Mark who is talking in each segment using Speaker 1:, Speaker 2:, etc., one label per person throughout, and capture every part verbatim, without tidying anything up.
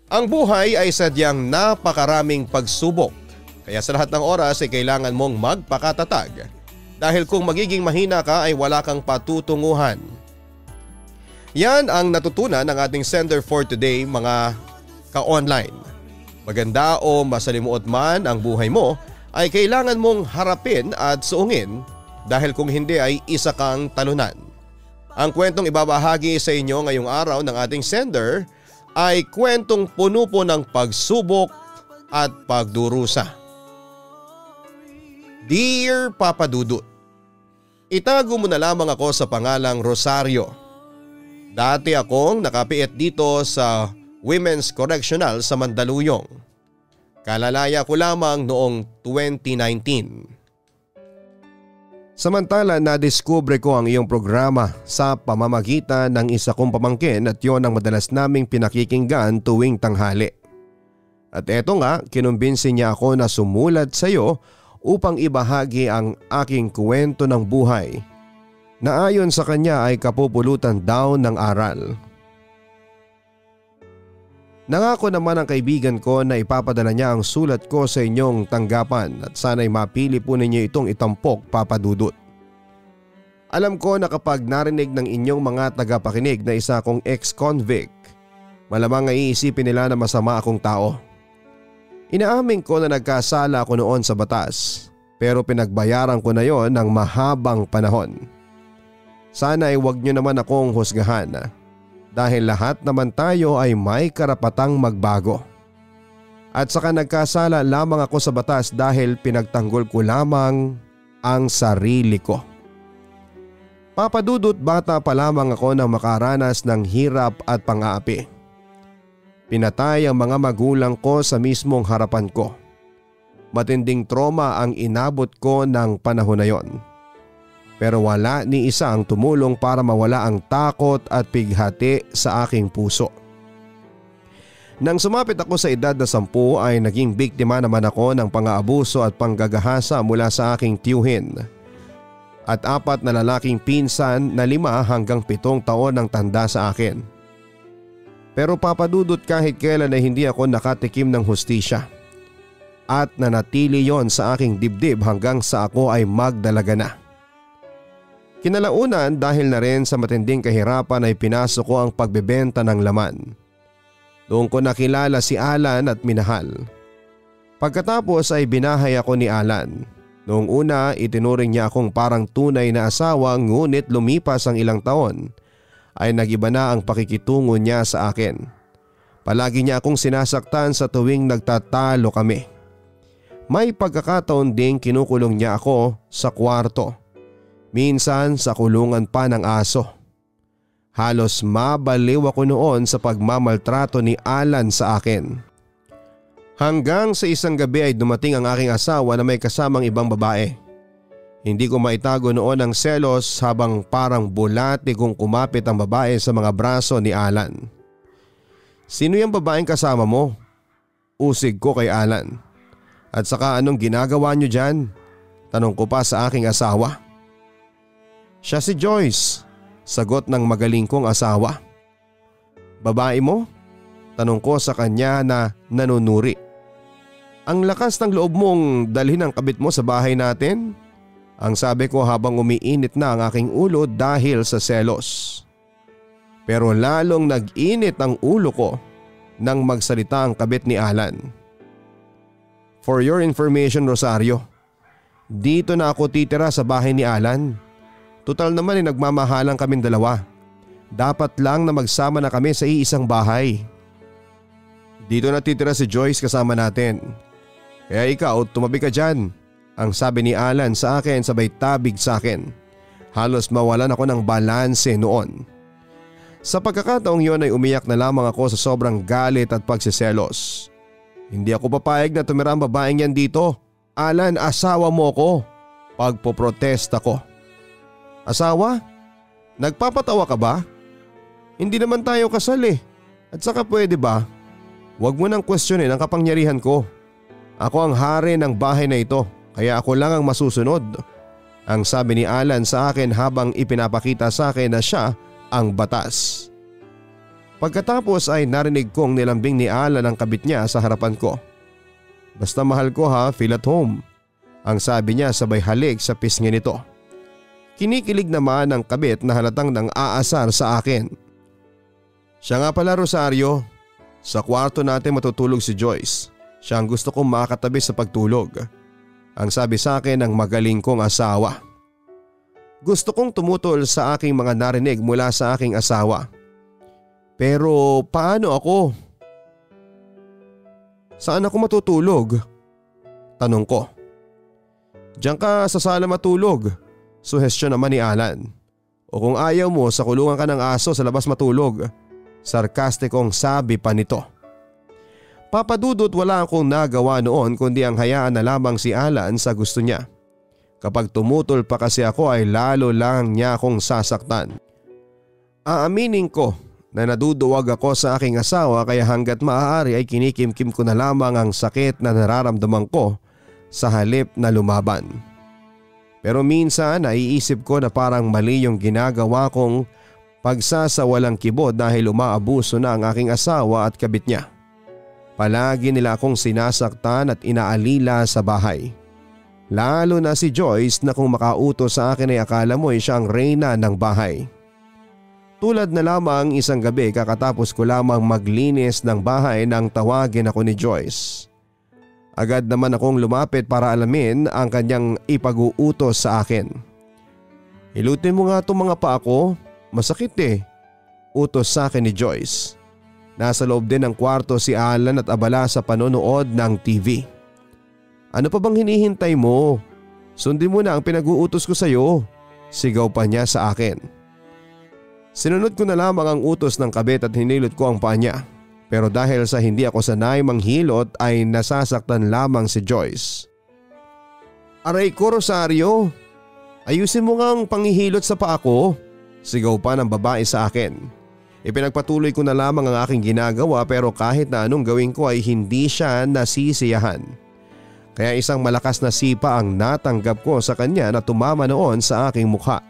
Speaker 1: Ang buhay ay sadyang napakaraming pagsubok. Kaya sa lahat ng oras ay kailangan mong magpakatatag. Dahil kung magiging mahina ka ay wala kang patutunguhan. Yan ang natutunan ng ating sender for today mga ka-online. Maganda o masalimuot man ang buhay mo ay kailangan mong harapin at suungin dahil kung hindi ay isa kang talunan. Ang kwentong ibabahagi sa inyo ngayong araw ng ating sender ay kwentong puno po ng pagsubok at pagdurusa. Dear Papa Dudut, itago mo na lamang ako sa pangalang Rosario. Dati akong nakapiit dito sa Women's Correctional sa Mandaluyong. Kalalaya ko lamang noong twenty nineteen. Samantala nadiskubre ko ang iyong programa sa pamamagitan ng isa kong pamangkin at yon ang madalas naming pinakikinggan tuwing tanghali. At eto nga, kinumbinsi niya ako na sumulat sa iyo upang ibahagi ang aking kwento ng buhay na ayon sa kanya ay kapupulutan daw ng aral. Nangako naman ang kaibigan ko na ipapadala niya ang sulat ko sa inyong tanggapan at sana'y mapili po ninyo itong itampok, Papa Dudut. Alam ko na kapag narinig ng inyong mga tagapakinig na isa akong ex-convict, malamang ay iisipin nila na masama akong tao. Inaamin ko na nagkasala ako noon sa batas pero pinagbayaran ko na yon ng mahabang panahon. Sana ay huwag niyo naman akong husgahan. Dahil lahat naman tayo ay may karapatang magbago. At saka nagkasala lamang ako sa batas dahil pinagtanggol ko lamang ang sarili ko. Papa Dudut, bata pa lamang ako nang makaranas ng hirap at pang-aapi. Pinatay ang mga magulang ko sa mismong harapan ko. Matinding trauma ang inabot ko ng panahon na yon. Pero wala ni isa ang tumulong para mawala ang takot at pighati sa aking puso. Nang sumapit ako sa edad na sampu ay naging biktima naman ako ng pang-aabuso at panggagahasa mula sa aking tiyuhin. At apat na lalaking pinsan na lima hanggang pitong taon ang tanda sa akin. Pero Papa Dudut, kahit kailan ay hindi ako nakatikim ng hustisya. At nanatili yon sa aking dibdib hanggang sa ako ay magdalaga na. Kinalaunan dahil na rin sa matinding kahirapan ay pinasok ko ang pagbebenta ng laman. Doon ko nakilala si Alan at minahal. Pagkatapos ay binahay ako ni Alan. Noong una itinuring niya akong parang tunay na asawa ngunit lumipas ang ilang taon ay nagiba na ang pakikitungo niya sa akin. Palagi niya akong sinasaktan sa tuwing nagtatalo kami. May pagkakataon ding kinukulong niya ako sa kwarto. Minsan sa kulungan pa ng aso. Halos mabaliw ako noon sa pagmamaltrato ni Alan sa akin. Hanggang sa isang gabi ay dumating ang aking asawa na may kasamang ibang babae. Hindi ko maitago noon ang selos habang parang bulati kung kumapit ang babae sa mga braso ni Alan. Sino yung babaeng kasama mo? Usig ko kay Alan. At saka anong ginagawa niyo dyan? Tanong ko pa sa aking asawa. Siya si Joyce, sagot ng magaling kong asawa. Babae mo? Tanong ko sa kanya na nanunuri. Ang lakas ng loob mong dalhin ang kabit mo sa bahay natin? Ang sabi ko habang umiinit na ang aking ulo dahil sa selos. Pero lalong nag-init ang ulo ko nang magsalita ang kabit ni Alan. For your information, Rosario, dito na ako titira sa bahay ni Alan. Total naman ay nagmamahalan kaming dalawa. Dapat lang na magsama na kami sa iisang bahay. Dito na titira si Joyce kasama natin. Kaya ikaw tumabi ka dyan, ang sabi ni Alan sa akin sabay tabig sa akin. Halos mawalan ako ng balanse noon. Sa pagkakataong yon ay umiyak na lamang ako sa sobrang galit at pagsiselos. Hindi ako papayag na tumira ang babaeng yan dito. Alan, asawa mo ko. Pagpoprotesta ko. Asawa? Nagpapatawa ka ba? Hindi naman tayo kasal eh. At saka pwede ba? Huwag mo nang questionin ang kapangyarihan ko. Ako ang hari ng bahay na ito, kaya ako lang ang masusunod. Ang sabi ni Alan sa akin habang ipinapakita sa akin na siya ang batas. Pagkatapos ay narinig kong nilambing ni Alan ang kabit niya sa harapan ko. "Basta mahal ko ha, feel at home," ang sabi niya sabay halik sa pisngi nito. Kinikilig naman ang kabit na halatang nang aasar sa akin. "Siya nga pala, Rosario, sa kwarto natin matutulog si Joyce. Siya ang gusto kong makatabi sa pagtulog," ang sabi sa akin ng magaling kong asawa. Gusto kong tumutol sa aking mga narinig mula sa aking asawa. Pero paano ako? "Saan ako matutulog?" tanong ko. "Diyan ka sa sala matulog," suhestyon naman ni Alan. "O kung ayaw mo, sa kulungan ka ng aso sa labas matulog," sarkastikong sabi pa nito. Papadudot, wala akong nagawa noon kundi ang hayaan na lamang si Alan sa gusto niya. Kapag tumutol pa kasi ako ay lalo lang niya akong sasaktan. Aaminin ko na naduduwag ako sa aking asawa kaya hanggat maaari ay kinikimkim ko na lamang ang sakit na nararamdaman ko sa halip na lumaban. Pero minsan naiisip ko na parang mali yung ginagawa kong pagsasawalang kibot dahil umaabuso na ang aking asawa at kabit niya. Palagi nila akong sinasaktan at inaalila sa bahay. Lalo na si Joyce na kung makautos sa akin ay akala mo ay siya ang reyna ng bahay. Tulad na lamang isang gabi kakatapos ko lamang maglinis ng bahay nang tawagin ako ni Joyce. Agad naman akong lumapit para alamin ang kanyang ipag-uutos sa akin. "Hilutin mo nga itong mga paa ko, masakit eh," utos sa akin ni Joyce. Nasa loob din ng kwarto si Alan at abala sa panonood ng T V. "Ano pa bang hinihintay mo? Sundin mo na ang pinag-uutos ko sa iyo," sigaw pa niya sa akin. Sinunod ko na lamang ang utos ng kabit at hinilot ko ang paa niya. Pero dahil sa hindi ako sanay manghilot ay nasasaktan lamang si Joyce. "Aray ko, Rosario, ayusin mo nga ang panghihilot sa paa ko," sigaw pa ng babae sa akin. Ipinagpatuloy ko na lamang ang aking ginagawa pero kahit na anong gawin ko ay hindi siya nasisiyahan. Kaya isang malakas na sipa ang natanggap ko sa kanya na tumama noon sa aking mukha.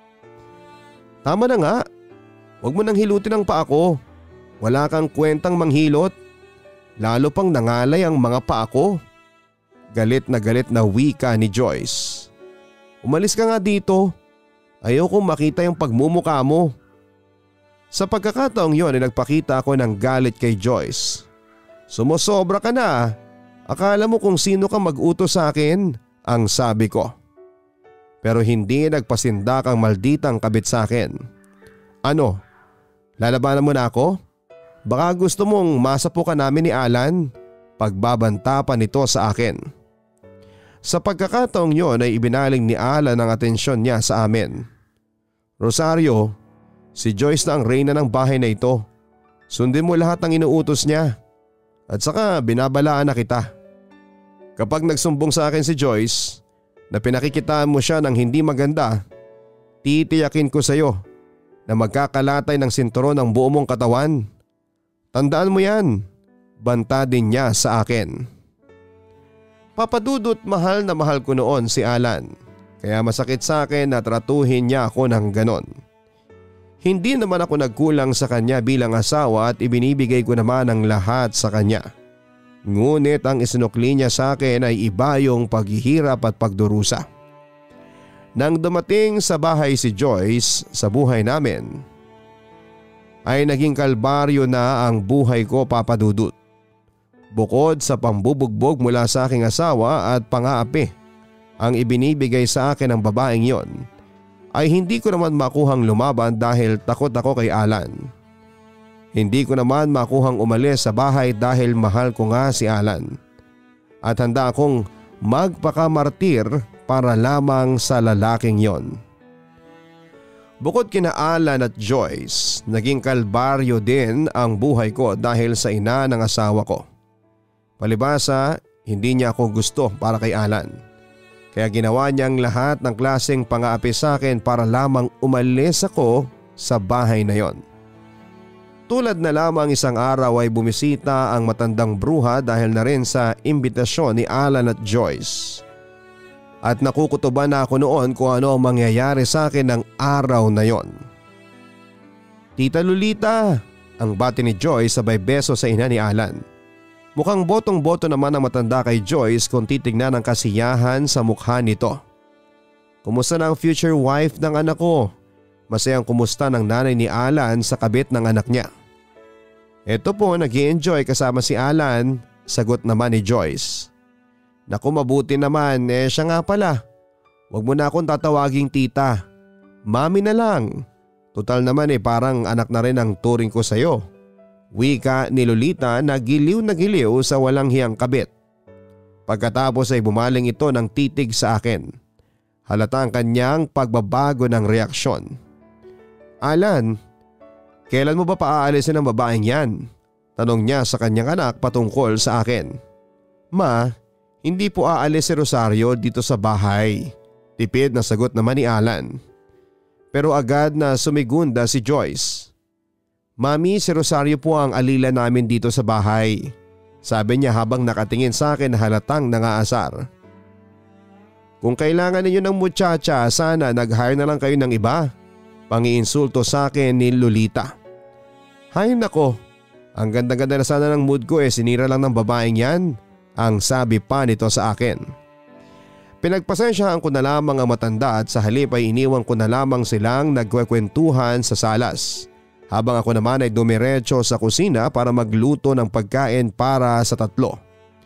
Speaker 1: "Tama na nga, huwag mo nang hilutin ang paa ko. Wala kang kwentang manghilot. Lalo pang nangalay ang mga paa ko." Galit na galit na wika ni Joyce. "Umalis ka nga dito. Ayokong makita yung pagmumukha mo." Sa pagkakataong yon ay nagpakita ako ng galit kay Joyce. "Sumusobra ka na. Akala mo kung sino ka mag-utos sa akin?" ang sabi ko. Pero hindi nagpasindak ang malditang kabit sa akin. "Ano? Lalabanan mo na ako? Baka gusto mong masapukan namin ni Alan?" pagbabanta pa nito sa akin. Sa pagkakataong yon ay ibinaling ni Alan ang atensyon niya sa amin. "Rosario, si Joyce na ang reyna ng bahay na ito. Sundin mo lahat ng inuutos niya. At saka binabalaan na kita. Kapag nagsumbong sa akin si Joyce na pinakikitaan mo siya ng hindi maganda, titiyakin ko sa iyo na magkakalatay ng sinturon ang buo mong katawan. Tandaan mo yan," banta din niya sa akin. Papadudot, mahal na mahal ko noon si Alan. Kaya masakit sa akin na tratuhin niya ako ng ganon. Hindi naman ako nagkulang sa kanya bilang asawa at ibinibigay ko naman ang lahat sa kanya. Ngunit ang isinukli niya sa akin ay iba yung paghihirap at pagdurusa. Nang dumating sa bahay si Joyce sa buhay namin, ay naging kalbaryo na ang buhay ko, Papadudut. Bukod sa pambubugbog mula sa aking asawa at pang-aapi ang ibinibigay sa akin ng babaeng yon, ay hindi ko naman makuhang lumaban dahil takot ako kay Alan. Hindi ko naman makuhang umalis sa bahay dahil mahal ko nga si Alan. At handa akong magpakamartir para lamang sa lalaking yon. Bukod kina Alan at Joyce, naging kalbaryo din ang buhay ko dahil sa ina ng asawa ko. Palibasa, hindi niya ako gusto para kay Alan. Kaya ginawa niyang lahat ng klaseng pang-aapi sa akin para lamang umalis ako sa bahay na yon. Tulad na lamang isang araw ay bumisita ang matandang bruha dahil na rin sa imbitasyon ni Alan at Joyce. At nakukutuban na ako noon kung ano ang mangyayari sa akin ng araw na yon. "Tita Lolita, Ang bati ni Joyce sabay beso sa ina ni Alan. Mukhang botong-boto naman ang matanda kay Joyce kung titignan ang kasiyahan sa mukha nito. Kumusta na ang future wife ng anak ko? Masayang kumusta ng nanay ni Alan sa kabit ng anak niya. Ito po, nag-i-enjoy kasama si Alan, sagot naman ni Joyce. Naku, mabuti naman, eh siya nga pala. Huwag mo na akong tatawaging tita. Mami na lang. Total naman eh parang anak na rin ang turing ko sa'yo. Wika ni Lolita na giliw na giliw sa walang hiyang kabit. Pagkatapos ay bumaling ito ng titig sa akin. Halata ang kanyang pagbabago ng reaksyon. Alan, kailan mo ba paaalisin ang babaeng yan? Tanong niya sa kanyang anak patungkol sa akin. Ma, hindi po aalis si Rosario dito sa bahay. Tipid na sagot naman ni Alan. Pero agad na sumigunda si Joyce. Mami, si Rosario po ang alila namin dito sa bahay. Sabi niya habang nakatingin sa akin na halatang nangaasar. Kung kailangan ninyo ng muchacha, sana nag-hire na lang kayo ng iba. Pangiinsulto sa akin ni Lolita. Hay nako, ang ganda-ganda na sana ng mood ko eh, sinira lang ng babaeng yan. Ang sabi pa nito sa akin. Pinagpasensyahan ko na lamang ang matanda at sa halip ay iniwan ko na lamang silang nagkwekwentuhan sa salas. Habang ako naman ay dumiretso sa kusina para magluto ng pagkain para sa tatlo.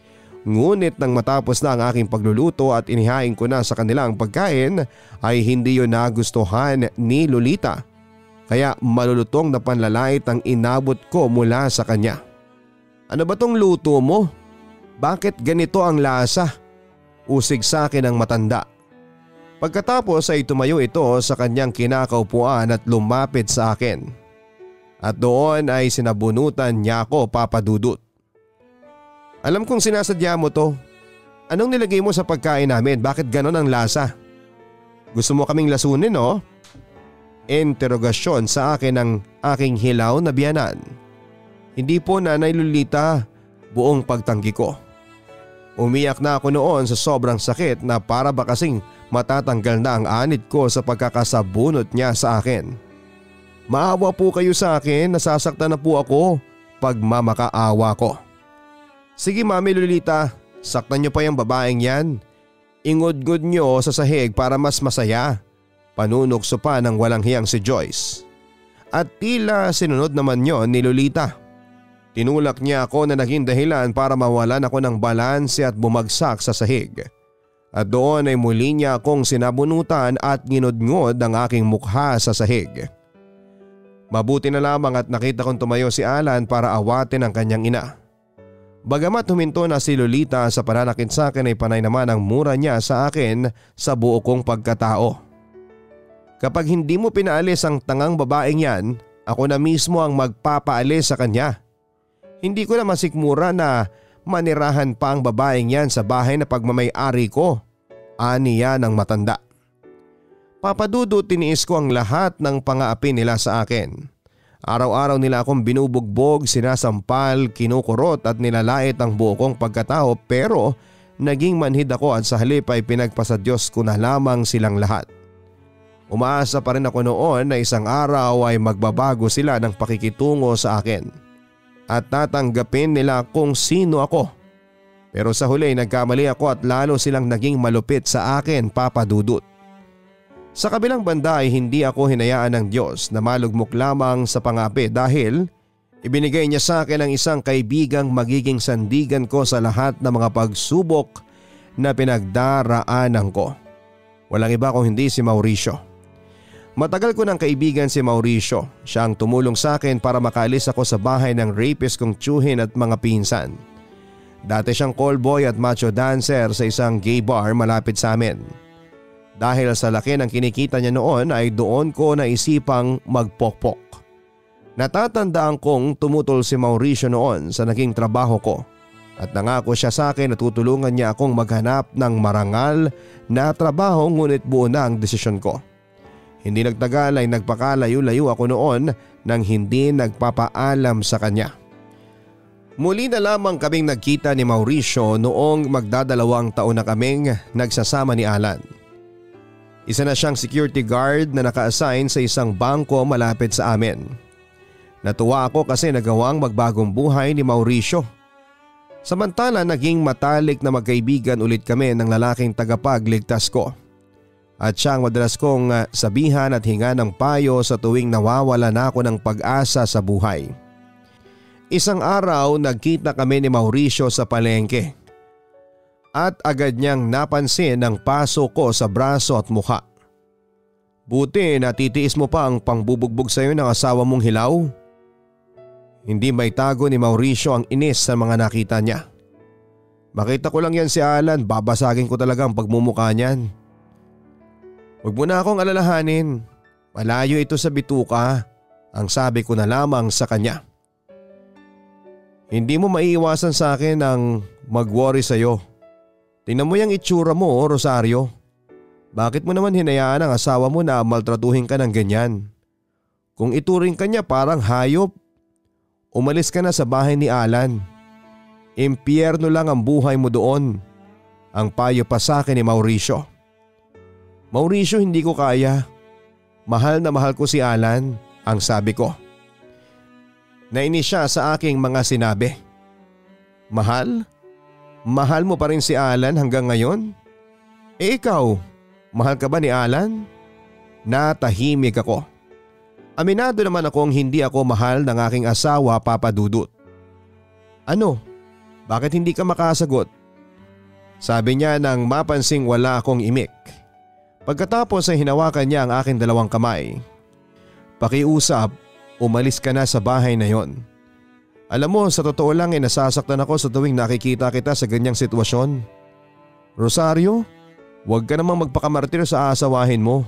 Speaker 1: Ngunit nang matapos na ang aking pagluluto at inihain ko na sa kanila ang pagkain ay hindi yun nagustuhan ni Lolita. Kaya malulutong na panlalait ang inabot ko mula sa kanya. Ano ba tong luto mo? Bakit ganito ang lasa? Usig sa akin ang matanda. Pagkatapos ay tumayo ito sa kanyang kinakaupuan at lumapit sa akin. At doon ay sinabunutan niya ako, Papa Dudut. Alam kong sinasadya mo to. Anong nilagay mo sa pagkain namin? Bakit ganon ang lasa? Gusto mo kaming lasunin, no? Interogasyon sa akin ng aking hilaw na biyanan. Hindi po, Nanay Lolita, buong pagtanggi ko. Umiyak na ako noon sa sobrang sakit na para ba kasing matatanggal na ang anit ko sa pagkakasabunot niya sa akin. Maawa po kayo sa akin, nasasaktan na po ako pag mamakaawa ko. Sige Mami Lolita, saktan niyo pa yung babaeng yan. Ingod-ngod niyo sa sahig para mas masaya. Panunokso pa ng walang hiyang si Joyce. At tila sinunod naman yon ni Lolita. Tinulak niya ako na naging dahilan para mawalan ako ng balanse at bumagsak sa sahig. At doon ay muli niya akong sinabunutan at nginod-ngod ang aking mukha sa sahig. Mabuti na lamang at nakita kong tumayo si Alan para awatin ang kanyang ina. Bagamat huminto na si Lolita sa pananakit sa akin ay panay naman ang mura niya sa akin sa buo kong pagkatao. Kapag hindi mo pinaalis ang tangang babaeng yan, ako na mismo ang magpapaalis sa kanya. Hindi ko na masikmura na manirahan pa ang babaeng yan sa bahay na pagmamay-ari ko. Ani yan ang matanda. Papa Dudut, tiniis ko ang lahat ng pang-aapi nila sa akin. Araw-araw nila akong binubugbog, sinasampal, kinukurot at nilalait ang buo kong pagkatao pero naging manhid ako at sa halip ay pinagpasa Diyos ko na lamang silang lahat. Umaasa pa rin ako noon na isang araw ay magbabago sila ng pakikitungo sa akin at tatanggapin nila kung sino ako. Pero sa huli nagkamali ako at lalo silang naging malupit sa akin, Papa Dudut. Sa kabilang banda ay hindi ako hinayaan ng Diyos na malugmok lamang sa pangapi dahil ibinigay niya sa akin ang isang kaibigang magiging sandigan ko sa lahat ng mga pagsubok na pinagdaraanan ko. Walang iba kung hindi si Mauricio. Matagal ko ng kaibigan si Mauricio. Siya ang tumulong sa akin para makaalis ako sa bahay ng rapist kong tiyuhin at mga pinsan. Dati siyang callboy at macho dancer sa isang gay bar malapit sa amin. Dahil sa laki ng kinikita niya noon ay doon ko naisipang magpokpok. Natatandaan kong tumutol si Mauricio noon sa naging trabaho ko at nangako siya sa akin na tutulungan niya akong maghanap ng marangal na trabaho ngunit buo na ang desisyon ko. Hindi nagtagal ay nagpakalayo-layo ako noon nang hindi nagpapaalam sa kanya. Muli na lamang kaming nagkita ni Mauricio noong magdadalawang taon na kaming nagsasama ni Alan. Isa na siyang security guard na naka-assign sa isang bangko malapit sa amin. Natuwa ako kasi nagawang magbagong buhay ni Mauricio. Samantala naging matalik na magkaibigan ulit kami ng lalaking tagapagligtas ko. At siyang madalas kong sabihan at hinga ng payo sa tuwing nawawala na ako ng pag-asa sa buhay. Isang araw nagkita kami ni Mauricio sa palengke. At agad niyang napansin ang paso ko sa braso at mukha. Buti natitiis mo pa ang pangbubugbog sa iyo ng asawa mong hilaw. Hindi may tago ni Mauricio ang inis sa mga nakita niya. Makita ko lang yan si Alan, babasagin ko talaga ang pagmumukha niyan. Huwag mo na akong alalahanin, malayo ito sa bituka, ang sabi ko na lamang sa kanya. Hindi mo maiiwasan sa akin ang mag-worry sa iyo. Tingnan mo yung itsura mo, Rosario. Bakit mo naman hinayaan ang asawa mo na maltratuhin ka ng ganyan? Kung ituring ka niya parang hayop, umalis ka na sa bahay ni Alan. Impyerno lang ang buhay mo doon. Ang payo pa sa akin ni Mauricio. Mauricio, hindi ko kaya. Mahal na mahal ko si Alan, ang sabi ko. Nainis siya sa aking mga sinabi. Mahal? Mahal mo pa rin si Alan hanggang ngayon? Eh ikaw, mahal ka ba ni Alan? Natahimik ako. Aminado naman akong hindi ako mahal ng aking asawa, Papa Dudut. Ano? Bakit hindi ka makasagot? Sabi niya nang mapansing wala akong imik. Pagkatapos ay hinawakan niya ang aking dalawang kamay. Pakiusap, umalis ka na sa bahay na yon. Alam mo, sa totoo lang ay nasasaktan ako sa tuwing nakikita kita sa ganyang sitwasyon. Rosario, huwag ka namang magpakamartir sa aasawahin mo.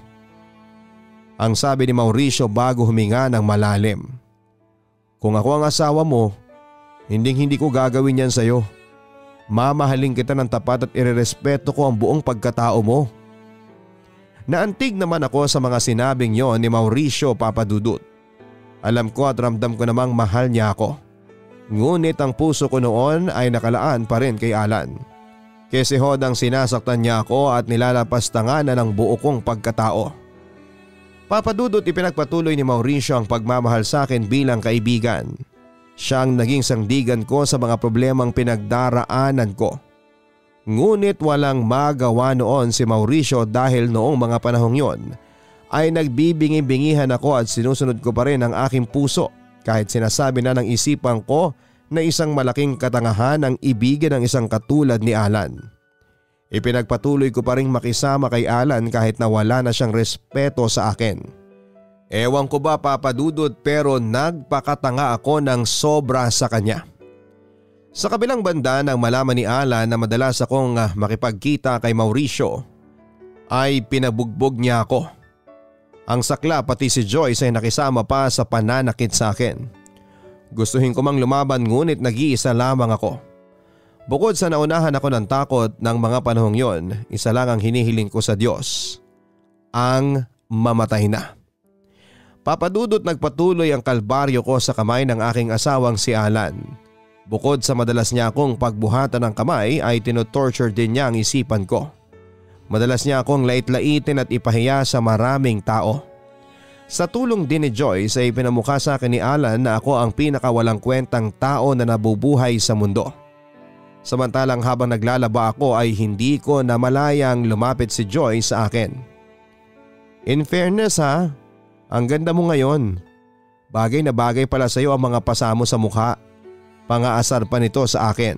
Speaker 1: Ang sabi ni Mauricio bago huminga ng malalim. Kung ako ang asawa mo, hinding hindi ko gagawin yan sa'yo. Mamahalin kita ng tapat at irerespeto ko ang buong pagkatao mo. Naantig naman ako sa mga sinabing yon ni Mauricio, Papa Dudut. Alam ko at ramdam ko namang mahal niya ako. Ngunit ang puso ko noon ay nakalaan pa rin kay Alan. Kasi hodang sinasaktan niya ako at nilalapastangan na ng buo kong pagkatao. Papa Dudut, ipinagpatuloy ni Mauricio ang pagmamahal sa akin bilang kaibigan. Siyang naging sangdigan ko sa mga problemang pinagdaraanan ko. Ngunit walang magawa noon si Mauricio dahil noong mga panahong yon ay nagbibingi-bingihan ako at sinusunod ko pa rin ang aking puso kahit sinasabi na ng isipan ko na isang malaking katangahan ang ibigin ng isang katulad ni Alan. Ipinagpatuloy ko pa rin makisama kay Alan kahit na wala na siyang respeto sa akin. Ewan ko ba, Papa Dudut, pero nagpakatanga ako ng sobra sa kanya. Sa kabilang banda nang malaman ni Alan na madalas akong makipagkita kay Mauricio, ay pinabugbog niya ako. Ang sakla pati si Joyce ay nakisama pa sa pananakit sa akin. Gustuhin ko mang lumaban ngunit nag-iisa lamang ako. Bukod sa naunahan ako ng takot ng mga panahong yon, isa lang ang hinihiling ko sa Diyos. Ang mamatay na. Papa Dudut, nagpatuloy ang kalbaryo ko sa kamay ng aking asawang si Alan. Bukod sa madalas niya akong pagbuhatan ng kamay ay tinotorture din niya ang isipan ko. Madalas niya akong lait-laitin at ipahiya sa maraming tao. Sa tulong din ni Joyce ay pinamukha sa akin ni Alan na ako ang pinakawalang kwentang tao na nabubuhay sa mundo. Samantalang habang naglalaba ako ay hindi ko namalayang lumapit si Joyce sa akin. In fairness ha, ang ganda mo ngayon. Bagay na bagay pala sa iyo ang mga pasamo sa mukha. Pangaasar pa nito sa akin.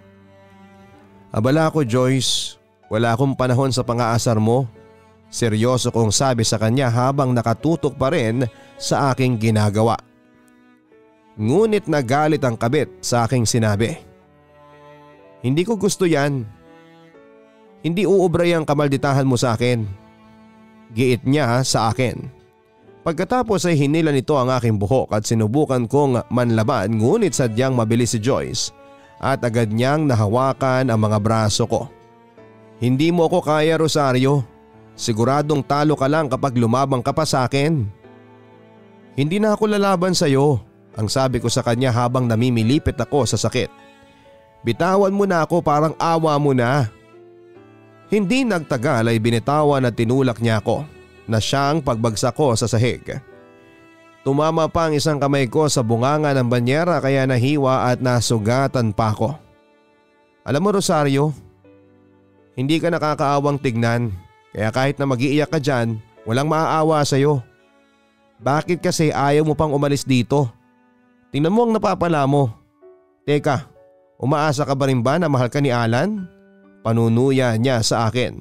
Speaker 1: Abala ako, Joyce. Wala akong panahon sa pangaasar mo. Seryoso kong sabi sa kanya habang nakatutok pa rin sa aking ginagawa. Ngunit nagalit ang kabit sa aking sinabi. Hindi ko gusto yan. Hindi uubray ang kamalditahan mo sa akin. Giit niya sa akin. Pagkatapos ay hinila nito ang aking buhok at sinubukan kong manlaban ngunit sadyang mabilis si Joyce at agad niyang nahawakan ang mga braso ko. Hindi mo ako kaya, Rosario. Siguradong talo ka lang kapag lumabang ka pa sa akin. Hindi na ako lalaban sa iyo, ang sabi ko sa kanya habang namimilipit ako sa sakit. Bitawan mo na ako, parang awa mo na. Hindi nagtagal ay binitawan at tinulak niya ako na siyang pagbagsak ko sa sahig. Tumama pa ang isang kamay ko sa bunganga ng banyera kaya nahiwa at nasugatan pa ako. Alam mo Rosario, hindi ka nakakaawang tignan kaya kahit na mag-iiyak ka dyan, walang maaawa sa'yo. Bakit kasi ayaw mo pang umalis dito? Tingnan mo ang napapala mo. Teka, umaasa ka ba rin ba na mahal ka ni Alan? Panunuya niya sa akin.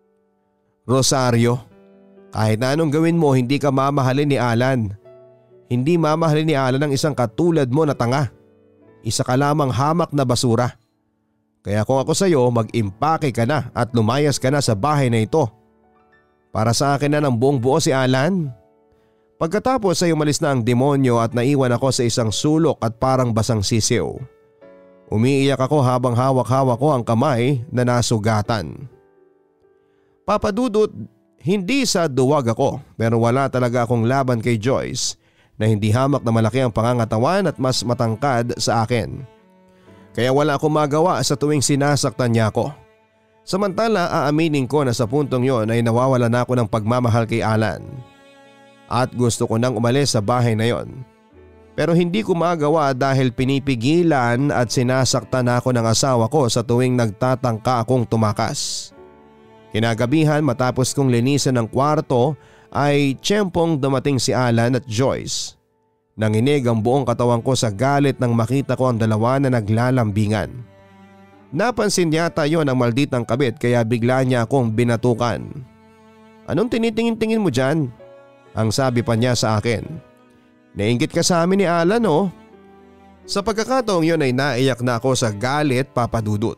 Speaker 1: Rosario, kahit na anong gawin mo hindi ka mamahalin ni Alan. Hindi mamahalin ni Alan ang isang katulad mo na tanga. Isa ka lamang hamak na basura. Kaya kung ako sa'yo mag-impake ka na at lumayas ka na sa bahay na ito. Para sa akin na ng buong buo si Alan. Pagkatapos ay umalis na ang demonyo at naiwan ako sa isang sulok at parang basang sisiw. Umiiyak ako habang hawak-hawak ko ang kamay na nasugatan. Papa Dudut, hindi sa duwag ako pero wala talaga akong laban kay Joyce na hindi hamak na malaki ang pangangatawan at mas matangkad sa akin. Kaya wala akong magawa sa tuwing sinasaktan niya ako. Samantala aaminin ko na sa puntong yon ay nawawala na ako ng pagmamahal kay Alan. At gusto ko nang umalis sa bahay na yon. Pero hindi ko magawa dahil pinipigilan at sinasaktan ako ng asawa ko sa tuwing nagtatangka akong tumakas. Kinagabihan matapos kong linisan ng kwarto ay tiyempong dumating si Alan at Joyce. Nanginig ang buong katawan ko sa galit nang makita ko ang dalawa na naglalambingan. Napansin yata yon ang malditang kabit kaya bigla niya akong binatukan. Anong tinitingin-tingin mo dyan? Ang sabi pa niya sa akin. Nainggit ka sa amin ni Alan oh. Sa pagkakataong yon ay naiyak na ako sa galit, Papa Dudut.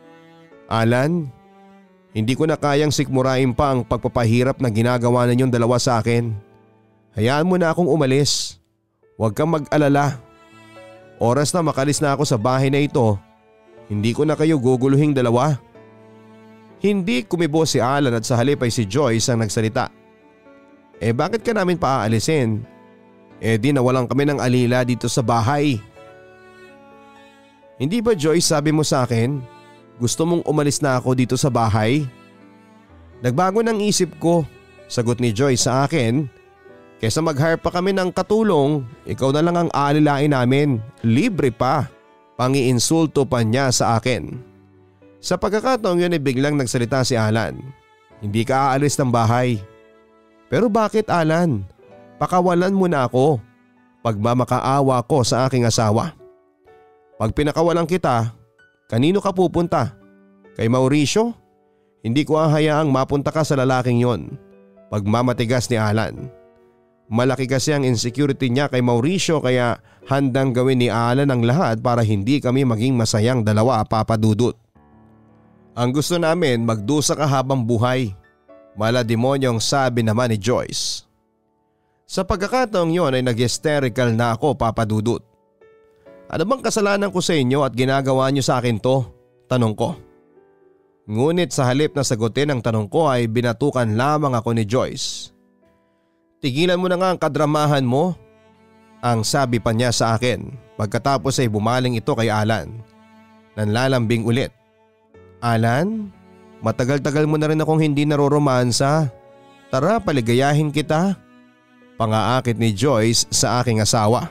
Speaker 1: Alan, hindi ko na kayang sikmurain pa ang pagpapahirap na ginagawa ninyong dalawa sa akin. Hayaan mo na akong umalis. Huwag kang mag-alala. Oras na makalis na ako sa bahay na ito, hindi ko na kayo guguluhing dalawa. Hindi kumibo si Alan at sa halip ay si Joyce ang nagsalita. Eh bakit ka namin paaalisin? Eh di nawalan kami ng alila dito sa bahay. Hindi ba Joyce sabi mo sa akin? Gusto mong umalis na ako dito sa bahay? Nagbago ng isip ko, sagot ni Joyce sa akin. Kesa mag-hire pa kami ng katulong, ikaw na lang ang alilain namin, libre pa. Pangiinsulto pa niya sa akin. Sa pagkakataong yun ay biglang nagsalita si Alan. Hindi ka aalis ng bahay. Pero bakit Alan? Pakawalan mo na ako. Pagmamakaawa ko sa aking asawa. Pag pinakawalan kita, kanino ka pupunta? Kay Mauricio? Hindi ko hahayaang mapunta ka sa lalaking yon. Pagmamatigas ni Alan. Malaki kasi ang insecurity niya kay Mauricio kaya handang gawin ni Alan ang lahat para hindi kami maging masayang dalawa, Papa Dudut. Ang gusto namin magdusa ka habang buhay. Mala demonyong sabi naman ni Joyce. Sa pagkakataong yon ay nag-hysterical na ako, Papa Dudut. Ano bang kasalanan ko sa inyo at ginagawa niyo sa akin to? Tanong ko. Ngunit sa halip na sagutin ang tanong ko ay binatukan lamang ako ni Joyce. Tigilan mo na nga ang kadramahan mo, ang sabi pa niya sa akin. Pagkatapos ay bumaling ito kay Alan. Nanlalambing ulit. Alan, matagal-tagal mo na rin akong hindi naroromansa. Tara paligayahin kita. Pangaakit ni Joyce sa aking asawa.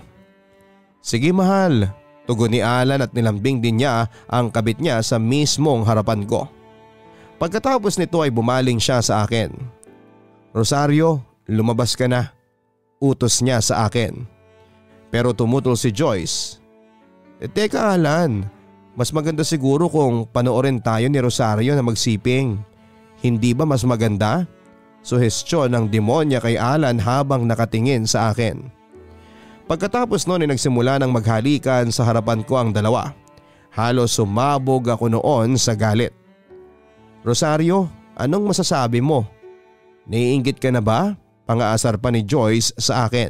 Speaker 1: Sige mahal, tugon ni Alan at nilambing din niya ang kabit niya sa mismong harapan ko. Pagkatapos nito ay bumaling siya sa akin. Rosario, lumabas ka na, utos niya sa akin. Pero tumutol si Joyce. E teka Alan, mas maganda siguro kung panoorin tayo ni Rosario na magsiping. Hindi ba mas maganda? Suhestyon ng demonya kay Alan habang nakatingin sa akin. Pagkatapos noon ay nagsimula ng maghalikan sa harapan ko ang dalawa. Halos sumabog ako noon sa galit. Rosario, anong masasabi mo? Naiinggit ka na ba? Pangaasar pa ni Joyce sa akin.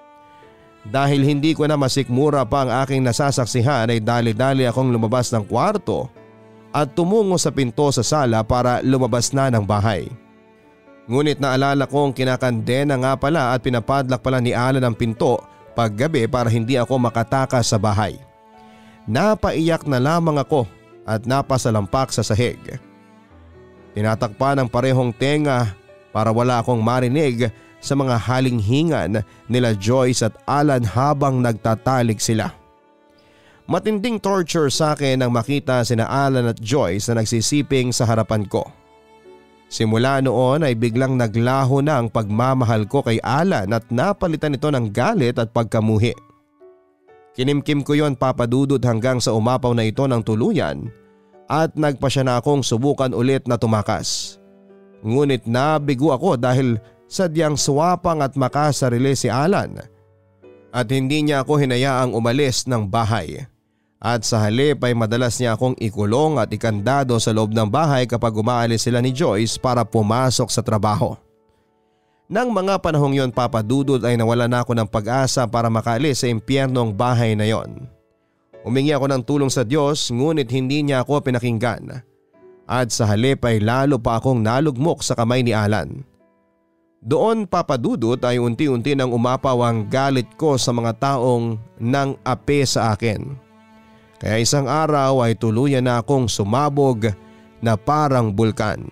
Speaker 1: Dahil hindi ko na masikmura pa ang aking nasasaksihan ay dali-dali akong lumabas ng kwarto at tumungo sa pinto sa sala para lumabas na ng bahay. Ngunit naalala kong kinakandena nga pala at pinapadlak pala ni Alan ang pinto paggabi para hindi ako makatakas sa bahay. Napaiyak na lamang ako at napasalampak sa sahig. Tinatakpan ng parehong tenga para wala akong marinig sa mga halinghingan nila Joyce at Alan habang nagtatalik sila. Matinding torture sa akin ang makita sina Alan at Joyce na nagsisiping sa harapan ko. Simula noon ay biglang naglaho na ang pagmamahal ko kay Alan at napalitan ito ng galit at pagkamuhi. Kinimkim ko yon, Papa Dudut, hanggang sa umapaw na ito ng tuluyan at nagpa siya na akong subukan ulit na tumakas. Ngunit nabigo ako dahil sadyang swapang at makasarili si Alan at hindi niya ako hinayaang umalis ng bahay. At sa halip ay madalas niya akong ikulong at ikandado sa loob ng bahay kapag umaalis sila ni Joyce para pumasok sa trabaho. Nang mga panahong yon, Papa Dudut, ay nawala na ako ng pag-asa para makaalis sa impyernong bahay na yon. Humingi ako ng tulong sa Diyos ngunit hindi niya ako pinakinggan at sa halip ay lalo pa akong nalugmok sa kamay ni Alan. Doon, Papa Dudut, ay unti-unti nang umapaw ang galit ko sa mga taong nang ape sa akin. Kaya isang araw ay tuluyan na akong sumabog na parang bulkan.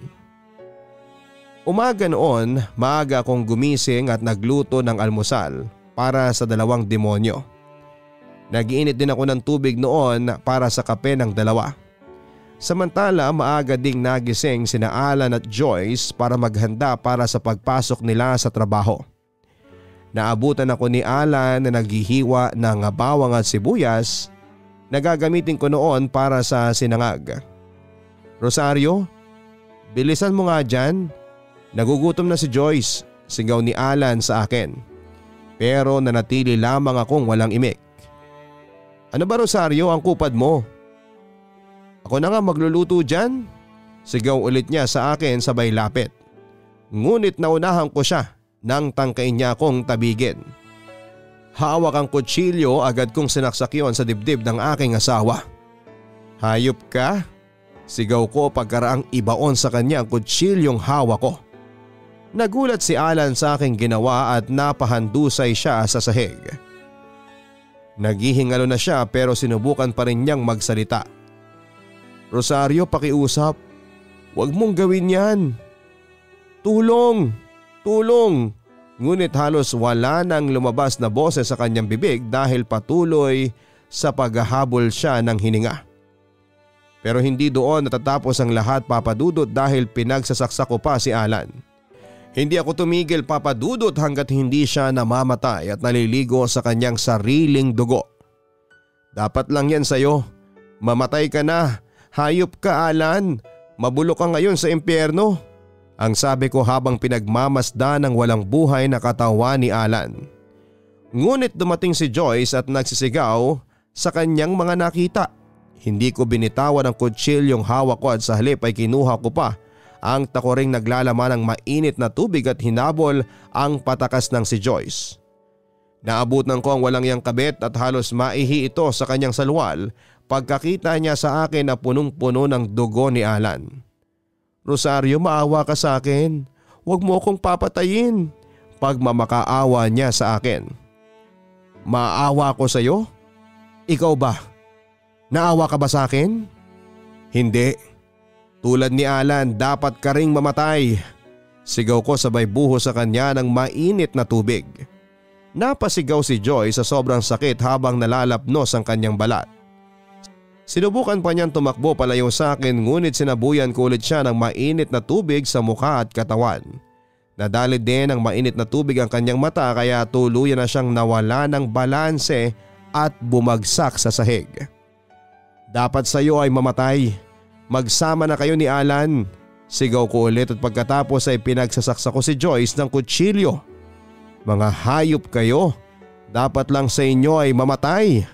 Speaker 1: Umaga noon, maaga akong gumising at nagluto ng almusal para sa dalawang demonyo. Nag-iinit din ako ng tubig noon para sa kape ng dalawa. Samantala, maaga ding nagising sina Alan at Joyce para maghanda para sa pagpasok nila sa trabaho. Naabutan ako ni Alan na naghihiwa ng bawang at sibuyas na gagamitin ko noon para sa sinangag. "Rosario, bilisan mo nga dyan. Nagugutom na si Joyce," sigaw ni Alan sa akin. Pero nanatili lamang akong walang imik. "Ano ba, Rosario, ang kupad mo?" "Ako na nga magluluto dyan," sigaw ulit niya sa akin sabay lapit. Ngunit naunahan ko siya nang tangkain niya akong tabigin. Hawak ang kutsilyo, agad kong sinaksak yon sa dibdib ng aking asawa. "Hayop ka?" sigaw ko pagkaraang ibaon sa kanya ang kutsilyong hawak ko. Nagulat si Alan sa aking ginawa at napahandusay siya sa sahig. Naghihingalo na siya pero sinubukan pa rin niyang magsalita. "Rosario, pakiusap. Huwag mong gawin yan. Tulong! Tulong!" Ngunit halos wala nang lumabas na boses sa kanyang bibig dahil patuloy sa paghahabol siya ng hininga. Pero hindi doon natatapos ang lahat, Papa Dudut, dahil pinagsasaksak ko pa si Alan. Hindi ako tumigil, Papa Dudut, hanggat hindi siya namamatay at naliligo sa kanyang sariling dugo. "Dapat lang yan sa'yo. Mamatay ka na. Hayop ka, Alan. Mabulok ka ngayon sa impyerno," ang sabi ko habang pinagmamasdan ng walang buhay na katawan ni Alan. Ngunit dumating si Joyce at nagsisigaw sa kanyang mga nakita. Hindi ko binitawan ang kutsilyong hawak ko at sa halip ay kinuha ko pa ang takoring naglalaman ng mainit na tubig at hinabol ang patakas ng si Joyce. Naabutan ko ang walang yang kabit at halos maihi ito sa kanyang salwal pagkakita niya sa akin na punong-puno ng dugo ni Alan. "Rosario, maawa ka sa akin. Huwag mo akong papatayin," pagmamakaawa niya sa akin. "Maawa ko sa iyo? Ikaw ba? Naawa ka ba sa akin?" "Hindi. Tulad ni Alan, dapat ka ring mamatay," sigaw ko sabay buhos sa kanya ng mainit na tubig. Napasigaw si Joy sa sobrang sakit habang nalalapnos ang kanyang balat. Sinubukan pa niyang tumakbo palayo sa akin ngunit sinabuyan ko ulit siya ng mainit na tubig sa mukha at katawan. Nadali din ng mainit na tubig ang kanyang mata kaya tuluyan na siyang nawala ng balanse at bumagsak sa sahig. "Dapat sa iyo ay mamatay. Magsama na kayo ni Alan," sigaw ko ulit at pagkatapos ay pinagsasaksak ko si Joyce ng kutsilyo. "Mga hayop kayo. Dapat lang sa inyo ay mamatay."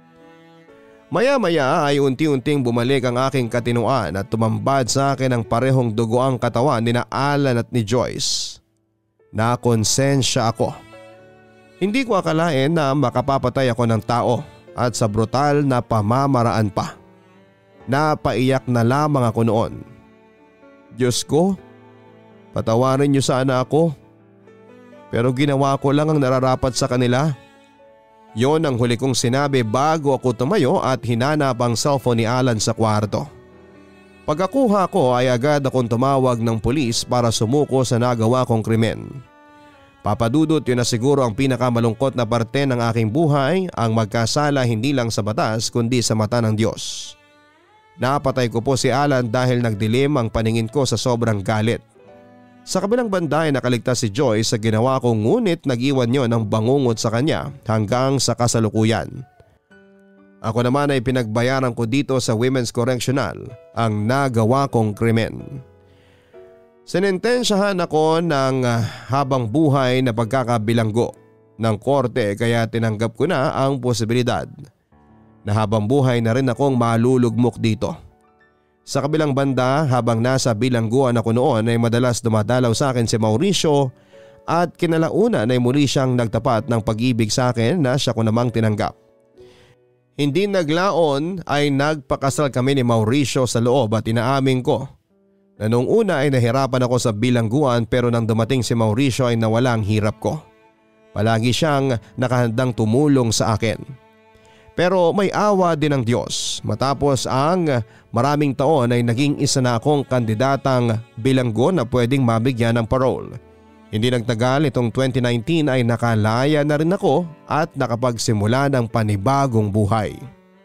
Speaker 1: Maya-maya ay unti-unting bumalik ang aking katinuan at tumambad sa akin ang parehong dugoang katawan ni na Alan at ni Joyce. Nakonsensya ako. Hindi ko akalain na makapapatay ako ng tao at sa brutal na pamamaraan pa. Napaiyak na lamang ako noon. "Diyos ko, patawarin niyo sana ako. Pero ginawa ko lang ang nararapat sa kanila." Yon ang huli kong sinabi bago ako tumayo at hinanap ang cellphone ni Alan sa kwarto. Pagkakuha ko ay agad akong tumawag ng pulis para sumuko sa nagawa kong krimen. Papadudot, yun na siguro ang pinakamalungkot na parte ng aking buhay, ang magkasala hindi lang sa batas kundi sa mata ng Diyos. Napatay ko po si Alan dahil nagdilim ang paningin ko sa sobrang galit. Sa kabilang banda ay nakaligtas si Joyce sa ginawa ko, ngunit nag-iwan niyo ng bangungot sa kanya hanggang sa kasalukuyan. Ako naman ay pinagbayaran ko dito sa Women's Correctional ang nagawa kong krimen. Sinentensyahan ako ng habang buhay na pagkakabilanggo ng korte, kaya tinanggap ko na ang posibilidad na habang buhay na rin akong malulugmok dito. Sa kabilang banda, habang nasa bilangguan ako noon ay madalas dumadalaw sa akin si Mauricio at kinalaunan ay muli siyang nagtapat ng pag-ibig sa akin na siya ko namang tinanggap. Hindi naglaon ay nagpakasal kami ni Mauricio sa loob at inaamin ko na noong una ay nahirapan ako sa bilangguan, pero nang dumating si Mauricio ay nawala ang hirap ko. Palagi siyang nakahandang tumulong sa akin. Pero may awa din ng Diyos. Matapos ang maraming taon ay naging isa na akong kandidatang bilanggo na pwedeng mabigyan ng parole. Hindi nagtagal, itong twenty nineteen ay nakalaya na rin ako at nakapagsimula ng panibagong buhay.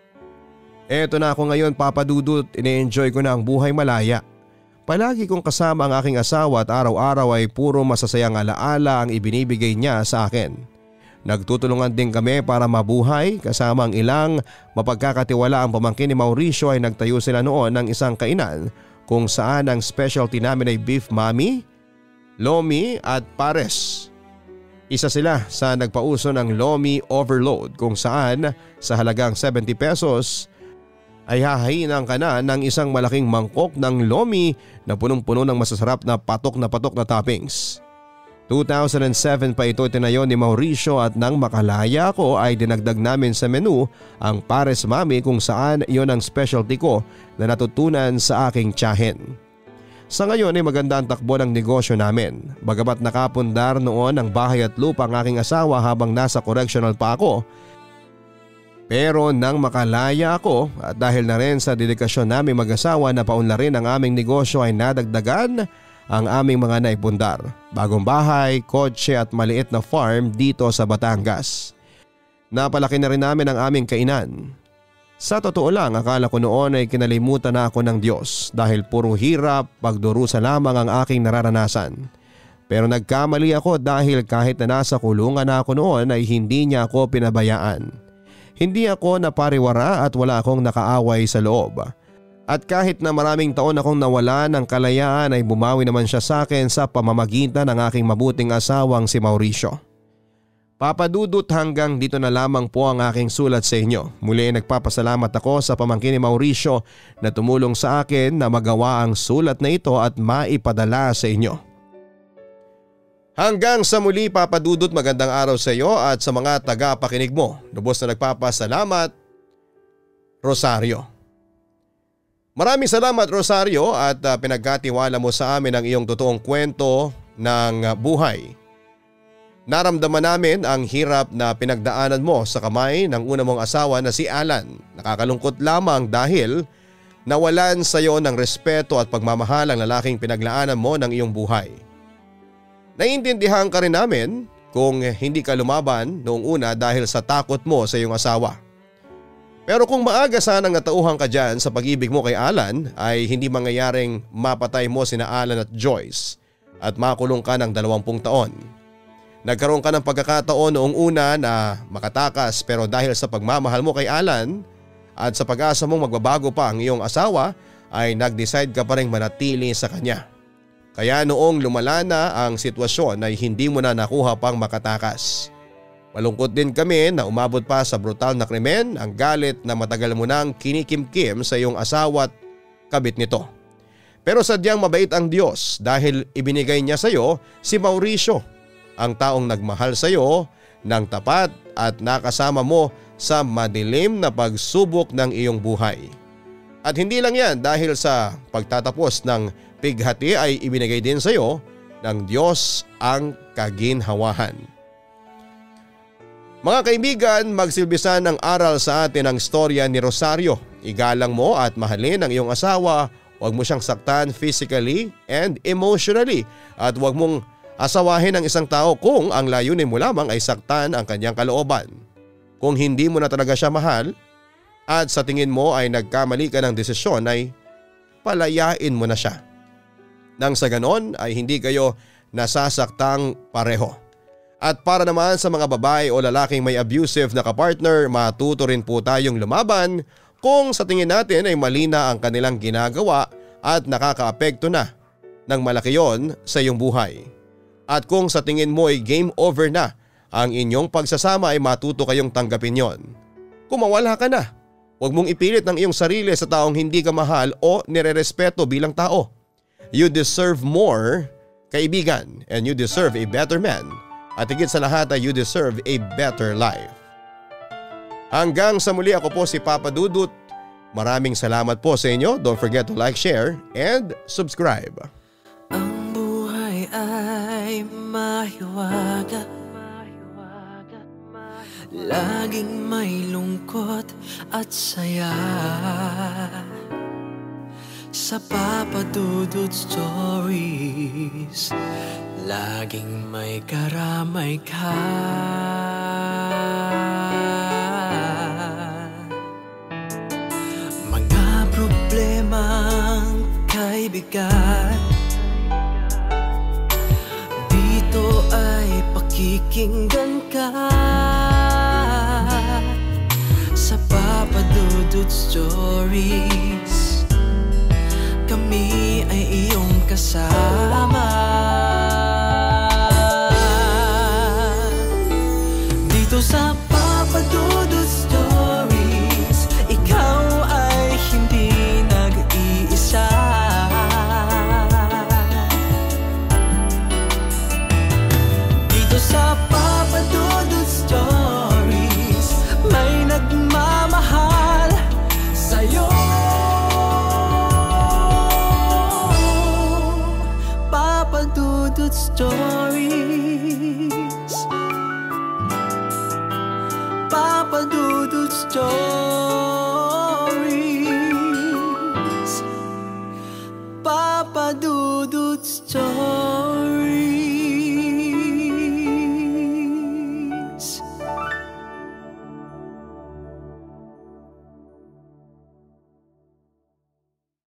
Speaker 1: Eto na ako ngayon, Papa Dudut, ine-enjoy ko na ang buhay malaya. Palagi kong kasama ang aking asawa at araw-araw ay puro masasayang alaala ang ibinibigay niya sa akin. Nagtutulungan din kami para mabuhay, kasama ang ilang mapagkakatiwala ang pamangkin ni Mauricio ay nagtayo sila noon ng isang kainan kung saan ang specialty namin ay beef mami, lomi at pares. Isa sila sa nagpauso ng lomi overload kung saan sa halagang seventy pesos ay hahainang ka na ng isang malaking mangkok ng lomi na punong-puno ng masasarap na patok na patok na toppings. two thousand seven pa ito tinayo ni Mauricio at nang makalaya ko ay dinagdag namin sa menu ang pares mami kung saan iyon ang specialty ko na natutunan sa aking tiyahin. Sa ngayon ay maganda ang takbo ng negosyo namin. Bagamat nakapundar noon ang bahay at lupa ang aking asawa habang nasa correctional pa ako, pero nang makalaya ako at dahil na rin sa dedikasyon namin mag-asawa na paunlarin ang aming negosyo ay nadagdagan ang aming mga naipundar. Bagong bahay, kotse at maliit na farm dito sa Batangas. Napalaki na rin namin ang aming kainan. Sa totoo lang, akala ko noon ay kinalimutan na ako ng Diyos dahil puro hirap, pagdurusa lamang ang aking nararanasan. Pero nagkamali ako dahil kahit na nasa kulungan na ako noon ay hindi niya ako pinabayaan. Hindi ako napariwara at wala akong nakaaway sa loob. At kahit na maraming taon akong nawala ng kalayaan ay bumawi naman siya sa akin sa pamamagitan ng aking mabuting asawang si Mauricio. Papa Dudut, hanggang dito na lamang po ang aking sulat sa inyo. Muli nagpapasalamat ako sa pamangkin ni Mauricio na tumulong sa akin na magawa ang sulat na ito at maipadala sa inyo. Hanggang sa muli, Papa Dudut, magandang araw sa iyo at sa mga taga-pakinig mo. Lubos na nagpapasalamat, Rosario. Maraming salamat, Rosario, at uh, pinagkatiwala mo sa amin ang iyong totoong kwento ng uh, buhay. Naramdaman namin ang hirap na pinagdaanan mo sa kamay ng una mong asawa na si Alan. Nakakalungkot lamang dahil nawalan sa iyo ng respeto at pagmamahal ang lalaking pinaglaanan mo ng iyong buhay. Naiintindihan ka rin namin kung hindi ka lumaban noong una dahil sa takot mo sa iyong asawa. Pero kung maaga sanang natauhan ka dyan sa pag-ibig mo kay Alan ay hindi mangyayaring mapatay mo sina Alan at Joyce at makulong ka ng dalawampung taon. Nagkaroon ka ng pagkakataon noong una na makatakas, pero dahil sa pagmamahal mo kay Alan at sa pag-asa mong magbabago pa ang iyong asawa ay nag-decide ka pa rin manatili sa kanya. Kaya noong lumala na ang sitwasyon ay hindi mo na nakuha pang makatakas. Malungkot din kami na umabot pa sa brutal na krimen ang galit na matagal mo nang kinikimkim sa iyong asawa at kabit nito. Pero sadyang mabait ang Diyos dahil ibinigay niya sa iyo si Mauricio, ang taong nagmahal sa iyo ng tapat at nakasama mo sa madilim na pagsubok ng iyong buhay. At hindi lang yan, dahil sa pagtatapos ng pighati ay ibinigay din sa iyo ng Diyos ang kaginhawahan. Mga kaibigan, magsilbisan ng aral sa atin ang storya ni Rosario. Igalang mo at mahalin ang iyong asawa, huwag mo siyang saktan physically and emotionally at huwag mong Asawahin ang isang tao kung ang layunin mo lamang ay saktan ang kanyang kalooban. Kung hindi mo na talaga siya mahal at sa tingin mo ay nagkamali ka ng desisyon ay palayain mo na siya. Nang sa ganon ay hindi kayo nasasaktang pareho. At para naman sa mga babae o lalaking may abusive na kapartner, matuto rin po tayong lumaban kung sa tingin natin ay mali na ang kanilang ginagawa at nakakaapekto na ng malaki yon sa iyong buhay. At kung sa tingin mo ay game over na ang inyong pagsasama ay matuto kayong tanggapin yon. Kung mawala ka na, huwag mong ipilit ng iyong sarili sa taong hindi ka mahal o nirerespeto bilang tao. You deserve more, kaibigan, and you deserve a better man. At higit sa lahat ay you deserve a better life. Hanggang sa muli, ako po si Papa Dudut. Maraming salamat po sa inyo. Don't forget to like, share, and subscribe.
Speaker 2: Ang buhay ay mahiwaga, laging may lungkot at saya. Sa Papa Dudut Stories, laging may karamay ka. Mga problemang kay bigat, dito ay pakikinggan ka. Sa Papa Dudut Stories, kami ay iyong kasama. Dito sa Papa Dudut Stories, ikaw ay hindi nag-iisa. Dito sa Papa Dudut Stories, may nagmamahal sa'yo. Papa Dudut Stories, Papa Dudut Stories.